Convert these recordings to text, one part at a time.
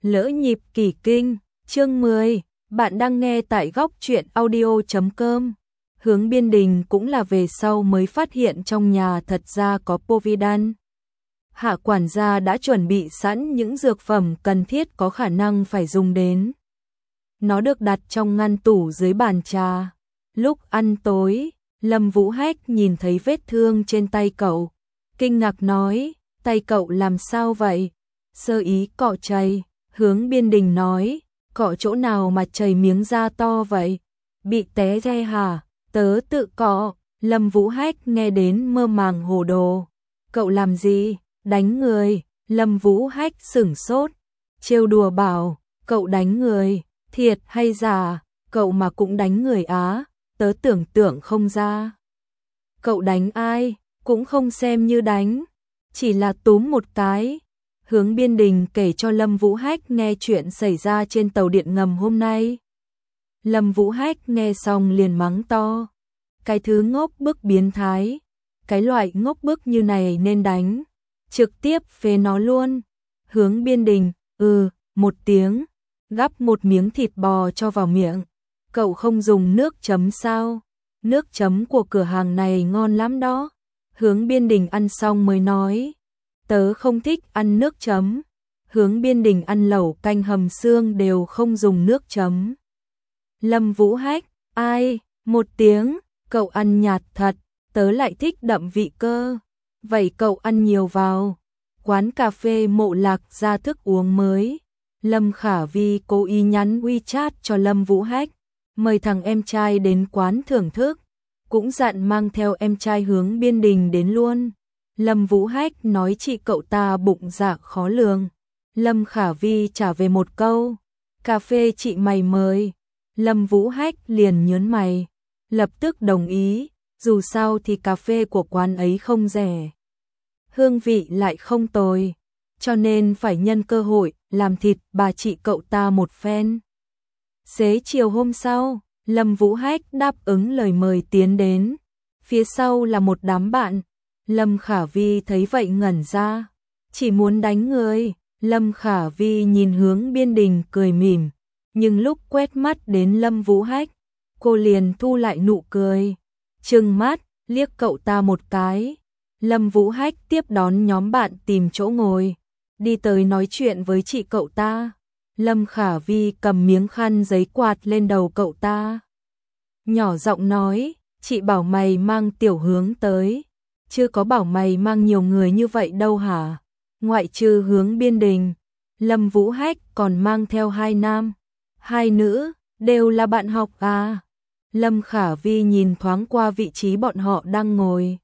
Lỡ nhịp kỳ kinh, chương 10, bạn đang nghe tại góc truyện audio.com. Hướng Biên Đình cũng là về sau mới phát hiện trong nhà thật ra có Povidone. Hạ quản gia đã chuẩn bị sẵn những dược phẩm cần thiết có khả năng phải dùng đến. Nó được đặt trong ngăn tủ dưới bàn trà. Lúc ăn tối, Lâm Vũ Hách nhìn thấy vết thương trên tay cậu, kinh ngạc nói, tay cậu làm sao vậy? Sơ ý cọ chảy. Hướng Biên Đình nói, cọ chỗ nào mà chảy miếng da to vậy? Bị té re hả? Tớ tự cọ. Lâm Vũ Hách nghe đến mơ màng hồ đồ. Cậu làm gì? Đánh người. Lâm Vũ Hách sửng sốt, trêu đùa bảo, cậu đánh người, thiệt hay giả? Cậu mà cũng đánh người á? Tớ tưởng tượng không ra. Cậu đánh ai? Cũng không xem như đánh, chỉ là túm một cái. Hướng Biên Đình kể cho Lâm Vũ Hách nghe chuyện xảy ra trên tàu điện ngầm hôm nay. Lâm Vũ Hách nghe xong liền mắng to, cái thứ ngốc bức biến thái, cái loại ngốc bức như này nên đánh, trực tiếp phế nó luôn. Hướng Biên Đình, một tiếng, gắp một miếng thịt bò cho vào miệng. Cậu không dùng nước chấm sao? Nước chấm của cửa hàng này ngon lắm đó. Hướng Biên Đình ăn xong mới nói, tớ không thích ăn nước chấm. Hướng Biên Đình ăn lẩu canh hầm xương đều không dùng nước chấm. Lâm Vũ Hách, ai? Một tiếng, cậu ăn nhạt thật, tớ lại thích đậm vị cơ. Vậy cậu ăn nhiều vào. Quán cà phê Mộ Lạc ra thức uống mới. Lâm Khả Vi cố ý nhắn WeChat cho Lâm Vũ Hách, mời thằng em trai đến quán thưởng thức, cũng dặn mang theo em trai Hướng Biên Đình đến luôn. Lâm Vũ Hách nói chị cậu ta bụng dạ khó lường. Lâm Khả Vi trả về một câu, cà phê chị mày mời. Lâm Vũ Hách liền nhớn mày, lập tức đồng ý, dù sao thì cà phê của quán ấy không rẻ, hương vị lại không tồi, cho nên phải nhân cơ hội làm thịt bà chị cậu ta một phen. Xế chiều hôm sau, Lâm Vũ Hách đáp ứng lời mời tiến đến, phía sau là một đám bạn. Lâm Khả Vi thấy vậy ngẩn ra, chỉ muốn đánh người. Lâm Khả Vi nhìn Hướng Biên Đình cười mỉm, nhưng lúc quét mắt đến Lâm Vũ Hách, cô liền thu lại nụ cười, trừng mắt liếc cậu ta một cái. Lâm Vũ Hách tiếp đón nhóm bạn tìm chỗ ngồi, đi tới nói chuyện với chị cậu ta. Lâm Khả Vi cầm miếng khăn giấy quạt lên đầu cậu ta, nhỏ giọng nói, chị bảo mày mang Tiểu Hướng tới, chưa có bảo mày mang nhiều người như vậy đâu hả? Ngoại trừ Hướng Biên Đình, Lâm Vũ Hách còn mang theo 2 nam, 2 nữ, đều là bạn học à? Lâm Khả Vi nhìn thoáng qua vị trí bọn họ đang ngồi.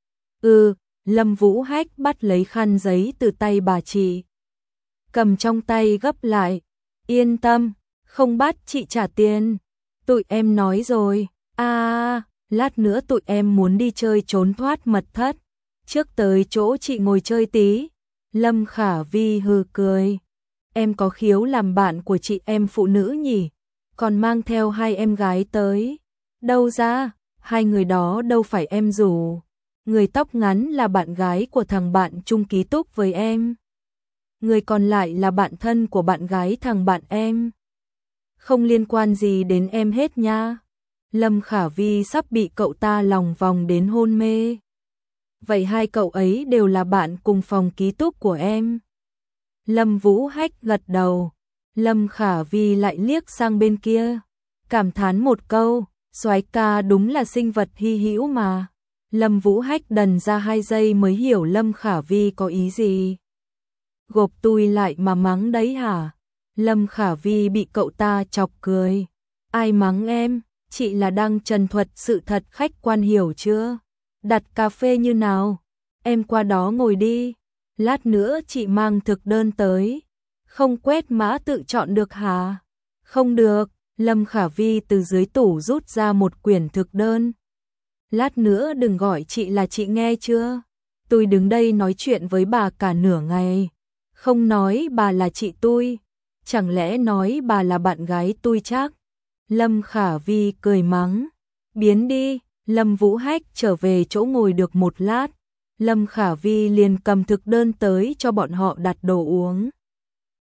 Lâm Vũ Hách bắt lấy khăn giấy từ tay bà chị, cầm trong tay gấp lại, yên tâm, không bắt chị trả tiền, tụi em nói rồi, lát nữa tụi em muốn đi chơi trốn thoát mật thất, trước tới chỗ chị ngồi chơi tí. Lâm Khả Vi hừ cười, em có khiếu làm bạn của chị em phụ nữ nhỉ, còn mang theo 2 em gái tới, đâu ra, 2 người đó đâu phải em rủ, người tóc ngắn là bạn gái của thằng bạn chung ký túc với em, người còn lại là bạn thân của bạn gái thằng bạn em, không liên quan gì đến em hết nha. Lâm Khả Vi sắp bị cậu ta lòng vòng đến hôn mê. Vậy 2 cậu ấy đều là bạn cùng phòng ký túc của em? Lâm Vũ Hách gật đầu. Lâm Khả Vi lại liếc sang bên kia, cảm thán một câu, soái ca đúng là sinh vật hy hữu mà. Lâm Vũ Hách đần ra 2 giây mới hiểu Lâm Khả Vi có ý gì. Gộp tui lại mà mắng đấy hả? Lâm Khả Vi bị cậu ta chọc cười. Ai mắng em? Chị là đang trần thuật sự thật, khách quan hiểu chưa? Đặt cà phê như nào? Em qua đó ngồi đi. Lát nữa chị mang thực đơn tới. Không quét mã tự chọn được hả? Không được. Lâm Khả Vi từ dưới tủ rút ra một quyển thực đơn. Lát nữa đừng gọi chị là chị nghe chưa? Tôi đứng đây nói chuyện với bà cả nửa ngày. Không nói bà là chị tôi. Chẳng lẽ nói bà là bạn gái tôi chắc? Lâm Khả Vi cười mắng, biến đi. Lâm Vũ Hách trở về chỗ ngồi được một lát, Lâm Khả Vi liền cầm thực đơn tới cho bọn họ đặt đồ uống.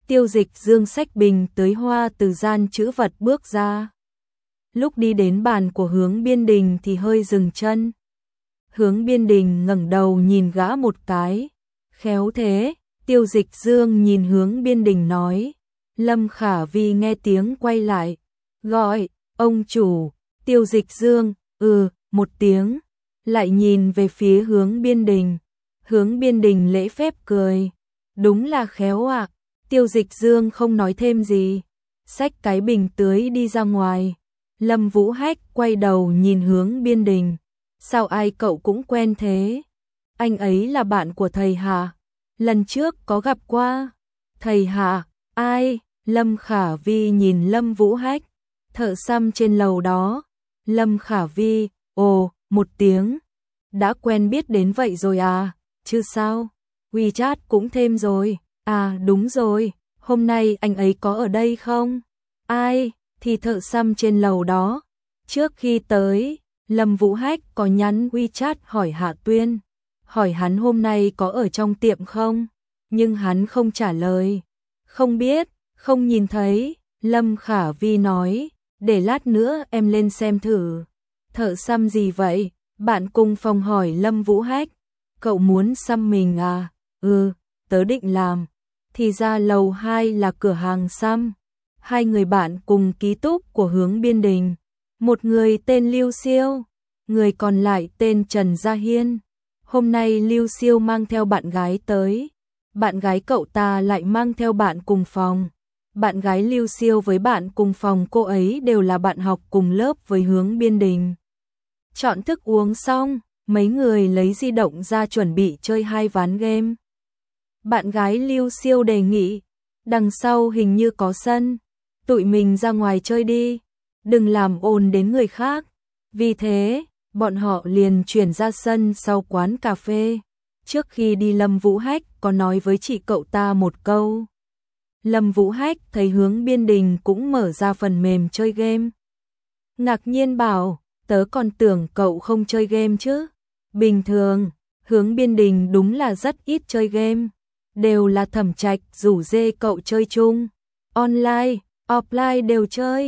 Tiêu Dịch Dương xách bình tưới hoa từ gian trữ vật bước ra. Lúc đi đến bàn của Hướng Biên Đình thì hơi dừng chân. Hướng Biên Đình ngẩng đầu nhìn gã một cái. Khéo thế, Tiêu Dịch Dương nhìn Hướng Biên Đình nói. Lâm Khả Vi nghe tiếng quay lại, gọi, ông chủ. Tiêu Dịch Dương, một tiếng, lại nhìn về phía Hướng Biên Đình. Hướng Biên Đình lễ phép cười, đúng là khéo ạ. Tiêu Dịch Dương không nói thêm gì, xách cái bình tưới đi ra ngoài. Lâm Vũ Hách quay đầu nhìn Hướng Biên Đình, sao ai cậu cũng quen thế? Anh ấy là bạn của thầy hả? Lần trước có gặp qua. Thầy hả? Ai? Lâm Khả Vi nhìn Lâm Vũ Hách, thợ xăm trên lầu đó. Lâm Khả Vi, một tiếng. Đã quen biết đến vậy rồi à? Chứ sao? WeChat cũng thêm rồi. À đúng rồi, hôm nay anh ấy có ở đây không? Ai? Thì thợ xăm trên lầu đó. Trước khi tới, Lâm Vũ Hách có nhắn WeChat hỏi Hạ Tuyên, hỏi hắn hôm nay có ở trong tiệm không? Nhưng hắn không trả lời. Không biết, không nhìn thấy. Lâm Khả Vi nói, để lát nữa em lên xem thử. Thợ xăm gì vậy? Bạn cùng phòng hỏi Lâm Vũ Hách. Cậu muốn xăm mình à? Tớ định làm. Thì ra lầu 2 là cửa hàng xăm. Hai người bạn cùng ký túc của Hướng Biên Đình. Một người tên Lưu Siêu, người còn lại tên Trần Gia Hiên. Hôm nay Lưu Siêu mang theo bạn gái tới. Bạn gái cậu ta lại mang theo bạn cùng phòng. Bạn gái Lưu Siêu với bạn cùng phòng cô ấy đều là bạn học cùng lớp với Hướng Biên Đình. Chọn thức uống xong, mấy người lấy di động ra chuẩn bị chơi 2 ván game. Bạn gái Lưu Siêu đề nghị, đằng sau hình như có sân, tụi mình ra ngoài chơi đi, đừng làm ồn đến người khác. Vì thế, bọn họ liền chuyển ra sân sau quán cà phê. Trước khi đi Lâm Vũ Hách có nói với chị cậu ta một câu. Lâm Vũ Hách thấy Hướng Biên Đình cũng mở ra phần mềm chơi game. Ngạc nhiên bảo, tớ còn tưởng cậu không chơi game chứ. Bình thường, Hướng Biên Đình đúng là rất ít chơi game. Đều là Thẩm Trạch rủ dê cậu chơi chung. Online, offline đều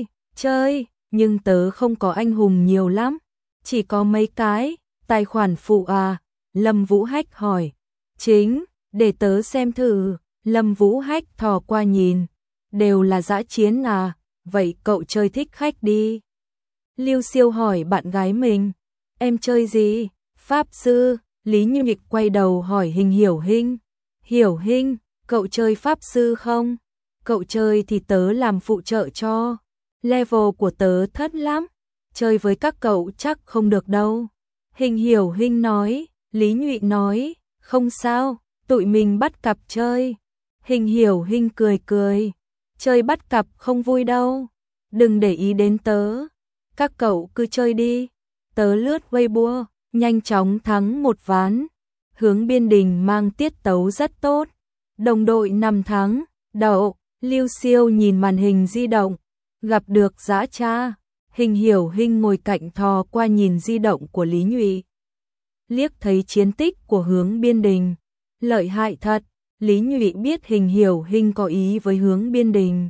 chơi, nhưng tớ không có anh hùng nhiều lắm. Chỉ có mấy cái, tài khoản phụ à? Lâm Vũ Hách hỏi. Chính, để tớ xem thử. Lâm Vũ Hách thò qua nhìn. Đều là dã chiến à? Vậy cậu chơi thích khách đi. Lưu Siêu hỏi bạn gái mình. Em chơi gì? Pháp sư. Lý Như Nhịch quay đầu hỏi Hình Hiểu Hinh. Hiểu Hinh, cậu chơi pháp sư không? Cậu chơi thì tớ làm phụ trợ cho. Level của tớ thấp lắm. Chơi với các cậu chắc không được đâu. Hình Hiểu Hinh nói. Lý Nhụy nói. Không sao, tụi mình bắt cặp chơi. Hình Hiểu Hinh cười. Chơi bắt cặp không vui đâu. Đừng để ý đến tớ. Các cậu cứ chơi đi. Tớ lướt Weibo, nhanh chóng thắng một ván. Hướng Biên Đình mang tiết tấu rất tốt. Đồng đội 5 thắng, đậu. Lưu Siêu nhìn màn hình di động, gặp được dã cha. Hình Hiểu Hinh ngồi cạnh thò qua nhìn di động của Lý Nhụy. Liếc thấy chiến tích của Hướng Biên Đình. Lợi hại thật, Lý Nhụy biết Hình Hiểu Hinh có ý với Hướng Biên Đình.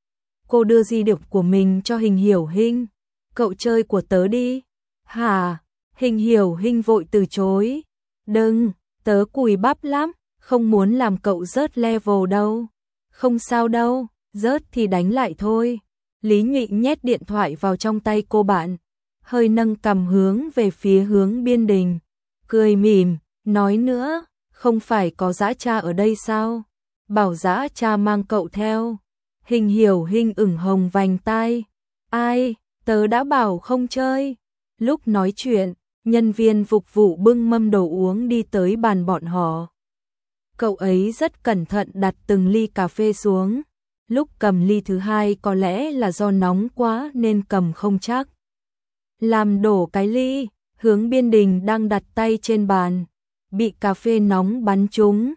Cô đưa di động của mình cho Hình Hiểu Hinh. Cậu chơi của tớ đi. Hả? Hình Hiểu Hinh vội từ chối. Đừng, tớ cùi bắp lắm, không muốn làm cậu rớt level đâu. Không sao đâu, rớt thì đánh lại thôi. Lý Nhụy nhét điện thoại vào trong tay cô bạn, hơi nâng cằm hướng về phía Hướng Biên Đình. Cười mỉm, nói nữa, không phải có dã cha ở đây sao? Bảo dã cha mang cậu theo. Hình Hiểu Hinh ửng hồng vành tai. Ai, tớ đã bảo không chơi. Lúc nói chuyện, nhân viên phục vụ bưng mâm đồ uống đi tới bàn bọn họ. Cậu ấy rất cẩn thận đặt từng ly cà phê xuống. Lúc cầm ly thứ hai có lẽ là do nóng quá nên cầm không chắc. Làm đổ cái ly, Hướng Biên Đình đang đặt tay trên bàn. Bị cà phê nóng bắn trúng.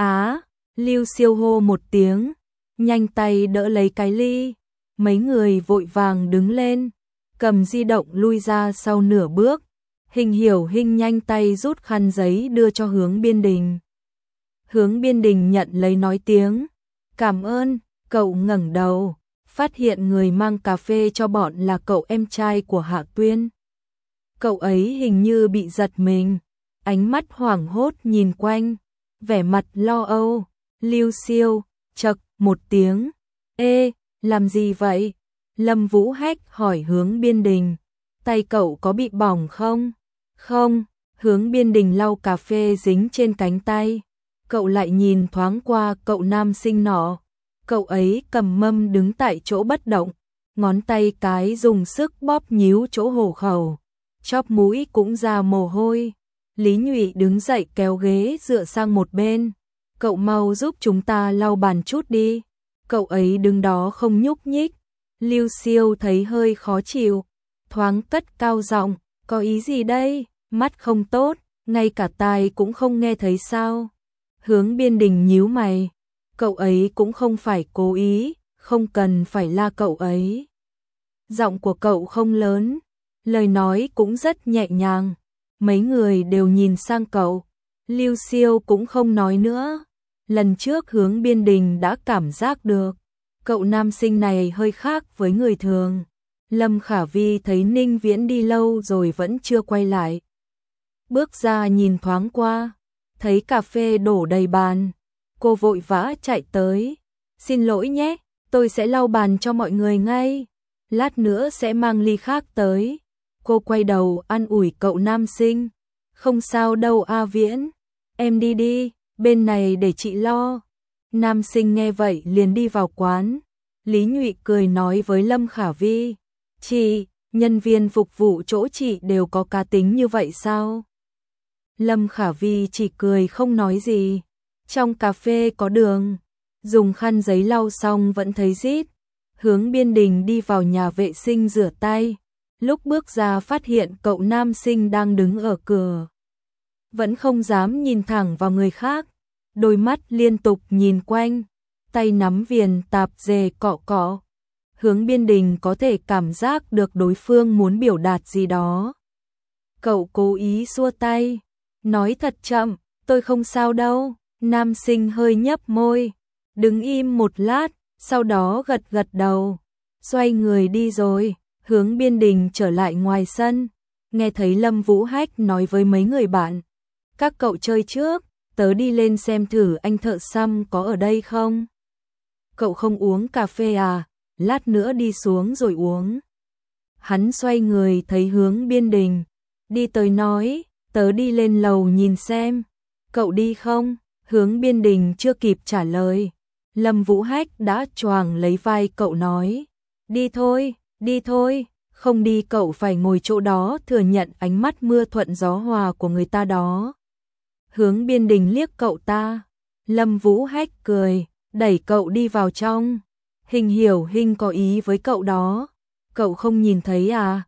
Lưu Siêu hô một tiếng. Nhanh tay đỡ lấy cái ly. Mấy người vội vàng đứng lên. Cầm di động lui ra sau nửa bước. Hình Hiểu Hinh nhanh tay rút khăn giấy đưa cho Hướng Biên Đình. Hướng Biên Đình nhận lấy nói tiếng. Cảm ơn. Cậu ngẩng đầu, phát hiện người mang cà phê cho bọn là cậu em trai của Hạ Tuyên. Cậu ấy hình như bị giật mình, ánh mắt hoảng hốt nhìn quanh, vẻ mặt lo âu. Lưu Siêu, chậc một tiếng. Ê, làm gì vậy? Lâm Vũ Hách hỏi Hướng Biên Đình. Tay cậu có bị bỏng không? Không. Hướng Biên Đình lau cà phê dính trên cánh tay. Cậu lại nhìn thoáng qua cậu nam sinh nọ. Cậu ấy cầm mâm đứng tại chỗ bất động, ngón tay cái dùng sức bóp nhíu chỗ hổ khẩu, chóp mũi cũng ra mồ hôi. Lý Nhụy đứng dậy kéo ghế dựa sang một bên. Cậu mau giúp chúng ta lau bàn chút đi. Cậu ấy đứng đó không nhúc nhích. Lưu Siêu thấy hơi khó chịu, thoáng cất cao giọng, có ý gì đây? Mắt không tốt, ngay cả tai cũng không nghe thấy sao? Hướng Biên Đình nhíu mày. Cậu ấy cũng không phải cố ý, không cần phải la cậu ấy. Giọng của cậu không lớn, lời nói cũng rất nhẹ nhàng. Mấy người đều nhìn sang cậu. Lưu Siêu cũng không nói nữa. Lần trước Hướng Biên Đình đã cảm giác được cậu nam sinh này hơi khác với người thường. Lâm Khả Vi thấy Ninh Viễn đi lâu rồi vẫn chưa quay lại. Bước ra nhìn thoáng qua, thấy cà phê đổ đầy bàn. Cô vội vã chạy tới. Xin lỗi nhé, tôi sẽ lau bàn cho mọi người ngay. Lát nữa sẽ mang ly khác tới. Cô quay đầu an ủi cậu nam sinh. Không sao đâu A Viễn, em đi đi, bên này để chị lo. Nam sinh nghe vậy liền đi vào quán. Lý Nhụy cười nói với Lâm Khả Vi. Chị, nhân viên phục vụ chỗ chị đều có cá tính như vậy sao? Lâm Khả Vi chỉ cười không nói gì. Trong cà phê có đường, dùng khăn giấy lau xong vẫn thấy rít. Hướng Biên Đình đi vào nhà vệ sinh rửa tay. Lúc bước ra phát hiện cậu nam sinh đang đứng ở cửa. Vẫn không dám nhìn thẳng vào người khác. Đôi mắt liên tục nhìn quanh, tay nắm viền tạp dề cọ cọ. Hướng Biên Đình có thể cảm giác được đối phương muốn biểu đạt gì đó. Cậu cố ý xua tay, nói thật chậm, tôi không sao đâu. Nam sinh hơi nhấp môi, đứng im một lát, sau đó gật gật đầu, xoay người đi rồi. Hướng Biên Đình trở lại ngoài sân, nghe thấy Lâm Vũ Hách nói với mấy người bạn. Các cậu chơi trước, tớ đi lên xem thử anh thợ xăm có ở đây không. Cậu không uống cà phê à, lát nữa đi xuống rồi uống. Hắn xoay người thấy Hướng Biên Đình, đi tới nói, tớ đi lên lầu nhìn xem. Cậu đi không? Hướng Biên Đình chưa kịp trả lời, Lâm Vũ Hách đã choàng lấy vai cậu nói, đi thôi, không đi cậu phải ngồi chỗ đó thừa nhận ánh mắt mưa thuận gió hòa của người ta đó. Hướng Biên Đình liếc cậu ta, Lâm Vũ Hách cười, đẩy cậu đi vào trong. Hình hiểu Hình có ý với cậu đó, cậu không nhìn thấy à,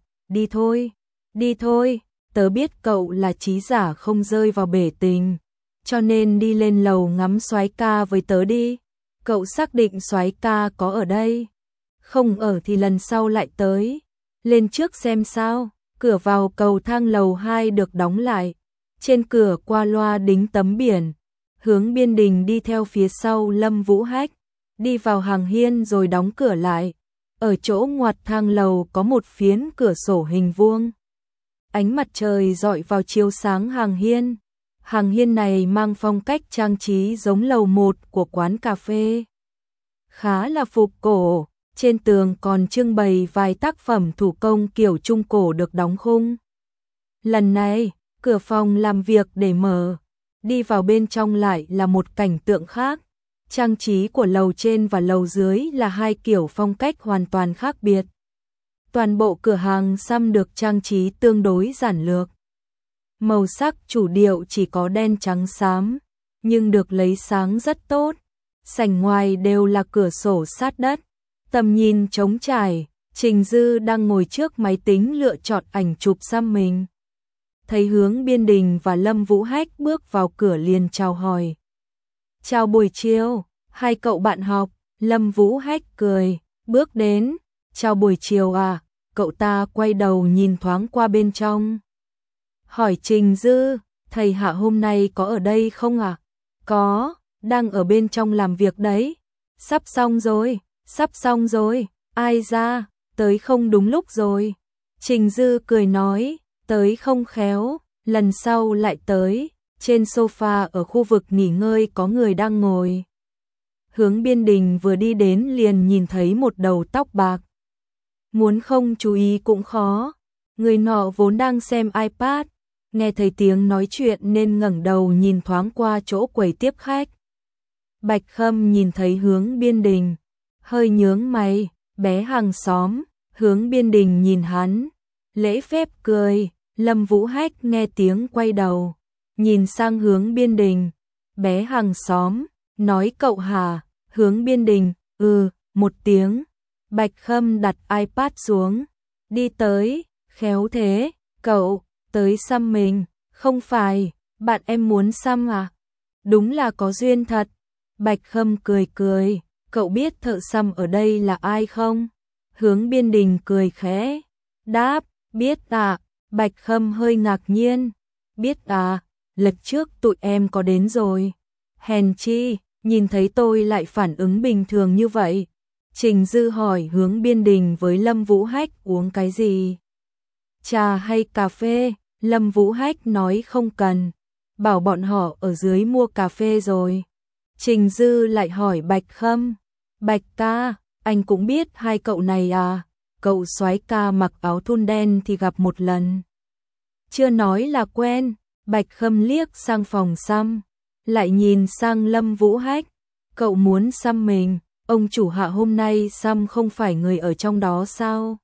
đi thôi, tớ biết cậu là trí giả không rơi vào bể tình. Cho nên đi lên lầu ngắm soái ca với tớ đi. Cậu xác định soái ca có ở đây. Không ở thì lần sau lại tới. Lên trước xem sao. Cửa vào cầu thang lầu 2 được đóng lại. Trên cửa qua loa đính tấm biển. Hướng Biên Đình đi theo phía sau Lâm Vũ Hách. Đi vào hàng hiên rồi đóng cửa lại. Ở chỗ ngoặt thang lầu có một phiến cửa sổ hình vuông. Ánh mặt trời rọi vào chiếu sáng hàng hiên. Hàng hiên này mang phong cách trang trí giống lầu 1 của quán cà phê. Khá là phục cổ, trên tường còn trưng bày vài tác phẩm thủ công kiểu Trung Cổ được đóng khung. Lần này, cửa phòng làm việc để mở, đi vào bên trong lại là một cảnh tượng khác. Trang trí của lầu trên và lầu dưới là hai kiểu phong cách hoàn toàn khác biệt. Toàn bộ cửa hàng xăm được trang trí tương đối giản lược. Màu sắc chủ điệu chỉ có đen trắng xám, nhưng được lấy sáng rất tốt. Sảnh ngoài đều là cửa sổ sát đất, tầm nhìn trống trải. Trình Dư đang ngồi trước máy tính lựa chọn ảnh chụp xăm mình. Thấy Hướng Biên Đình và Lâm Vũ Hách bước vào cửa liền chào hỏi. Chào buổi chiều, hai cậu bạn học. Lâm Vũ Hách cười, bước đến. Chào buổi chiều à, cậu ta quay đầu nhìn thoáng qua bên trong. Hỏi Trình Dư, thầy Hạ hôm nay có ở đây không ạ? Có, đang ở bên trong làm việc đấy. sắp xong rồi, ai ra, tới không đúng lúc rồi. Trình Dư cười nói, tới không khéo, lần sau lại tới, trên sofa ở khu vực nghỉ ngơi có người đang ngồi. Hướng Biên Đình vừa đi đến liền nhìn thấy một đầu tóc bạc. Muốn không chú ý cũng khó, người nọ vốn đang xem iPad, nghe thấy tiếng nói chuyện nên ngẩng đầu nhìn thoáng qua chỗ quầy tiếp khách. Bạch Khâm nhìn thấy Hướng Biên Đình, hơi nhướng mày, bé hàng xóm. Hướng Biên Đình nhìn hắn, lễ phép cười. Lâm Vũ Hách nghe tiếng quay đầu, nhìn sang Hướng Biên Đình, bé hàng xóm, nói cậu hả? Hướng Biên Đình, một tiếng. Bạch Khâm đặt iPad xuống, đi tới, khéo thế, cậu, tới xăm mình, không phải, bạn em muốn xăm à? Đúng là có duyên thật. Bạch Khâm cười cười, cậu biết thợ xăm ở đây là ai không? Hướng Biên Đình cười khẽ, đáp, biết à. Bạch Khâm hơi ngạc nhiên, biết à, lần trước tụi em có đến rồi. Hèn chi, nhìn thấy tôi lại phản ứng bình thường như vậy. Trình Dư hỏi Hướng Biên Đình với Lâm Vũ Hách uống cái gì? Trà hay cà phê? Lâm Vũ Hách nói không cần, bảo bọn họ ở dưới mua cà phê rồi. Trình Dư lại hỏi Bạch Khâm, Bạch ca, anh cũng biết hai cậu này à? Cậu soái ca mặc áo thun đen thì gặp một lần. Chưa nói là quen. Bạch Khâm liếc sang phòng xăm, lại nhìn sang Lâm Vũ Hách. Cậu muốn xăm mình, ông chủ hạ hôm nay xăm không phải người ở trong đó sao?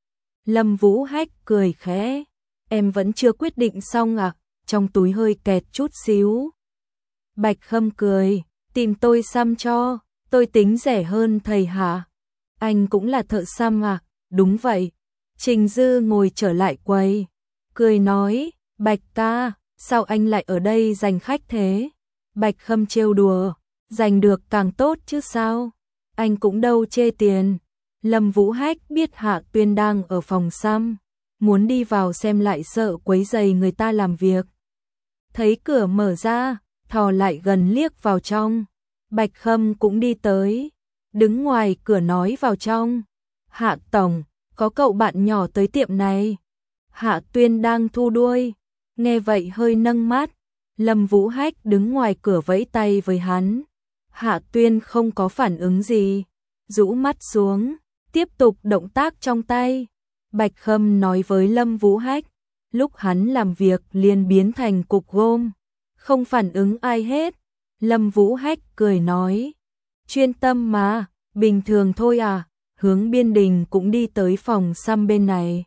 Lâm Vũ Hách cười khẽ, em vẫn chưa quyết định xong à? Trong túi hơi kẹt chút xíu. Bạch Khâm cười, tìm tôi xăm cho, tôi tính rẻ hơn thầy hả? Anh cũng là thợ xăm à? Đúng vậy. Trình Dư ngồi trở lại quầy, cười nói, Bạch ca, sao anh lại ở đây giành khách thế? Bạch Khâm trêu đùa, giành được càng tốt chứ sao? Anh cũng đâu chê tiền. Lâm Vũ Hách biết Hạ Tuyên đang ở phòng xăm, muốn đi vào xem lại sợ quấy rầy người ta làm việc. Thấy cửa mở ra, thò lại gần liếc vào trong. Bạch Khâm cũng đi tới, đứng ngoài cửa nói vào trong. Hạ tổng, có cậu bạn nhỏ tới tiệm này. Hạ Tuyên đang thu đuôi, nghe vậy hơi nâng mắt. Lâm Vũ Hách đứng ngoài cửa vẫy tay với hắn. Hạ Tuyên không có phản ứng gì, rũ mắt xuống, tiếp tục động tác trong tay. Bạch Khâm nói với Lâm Vũ Hách, lúc hắn làm việc liền biến thành cục gôm, không phản ứng ai hết. Lâm Vũ Hách cười nói, chuyên tâm mà, bình thường thôi à. Hướng Biên Đình cũng đi tới phòng xăm bên này.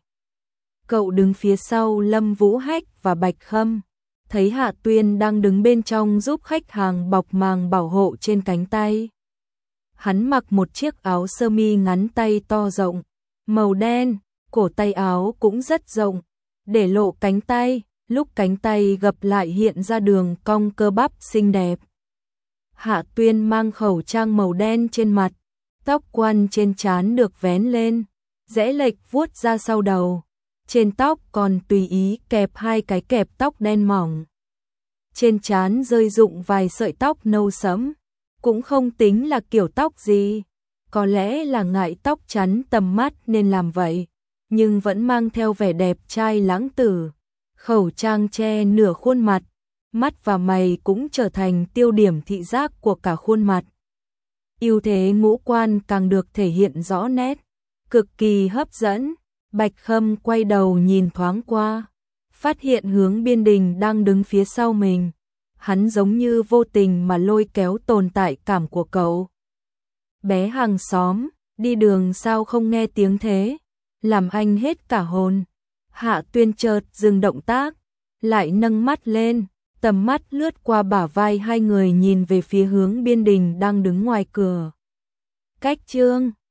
Cậu đứng phía sau Lâm Vũ Hách và Bạch Khâm, thấy Hạ Tuyên đang đứng bên trong giúp khách hàng bọc màng bảo hộ trên cánh tay. Hắn mặc một chiếc áo sơ mi ngắn tay to rộng, màu đen, cổ tay áo cũng rất rộng, để lộ cánh tay, lúc cánh tay gập lại hiện ra đường cong cơ bắp xinh đẹp. Hạ Tuyên mang khẩu trang màu đen trên mặt, tóc quăn trên trán được vén lên, rẽ lệch vuốt ra sau đầu. Trên tóc còn tùy ý kẹp hai cái kẹp tóc đen mỏng. Trên trán rơi rụng vài sợi tóc nâu sẫm, cũng không tính là kiểu tóc gì, có lẽ là ngại tóc chắn tầm mắt nên làm vậy, nhưng vẫn mang theo vẻ đẹp trai lãng tử. Khẩu trang che nửa khuôn mặt, mắt và mày cũng trở thành tiêu điểm thị giác của cả khuôn mặt. Ưu thế ngũ quan càng được thể hiện rõ nét, cực kỳ hấp dẫn. Bạch Khâm quay đầu nhìn thoáng qua, phát hiện Hướng Biên Đình đang đứng phía sau mình. Hắn giống như vô tình mà lôi kéo tồn tại cảm của cậu. Bé hàng xóm, đi đường sao không nghe tiếng thế, làm anh hết cả hồn. Hạ Tuyên chợt dừng động tác, lại nâng mắt lên, tầm mắt lướt qua bả vai hai người nhìn về phía Hướng Biên Đình đang đứng ngoài cửa. Cách chương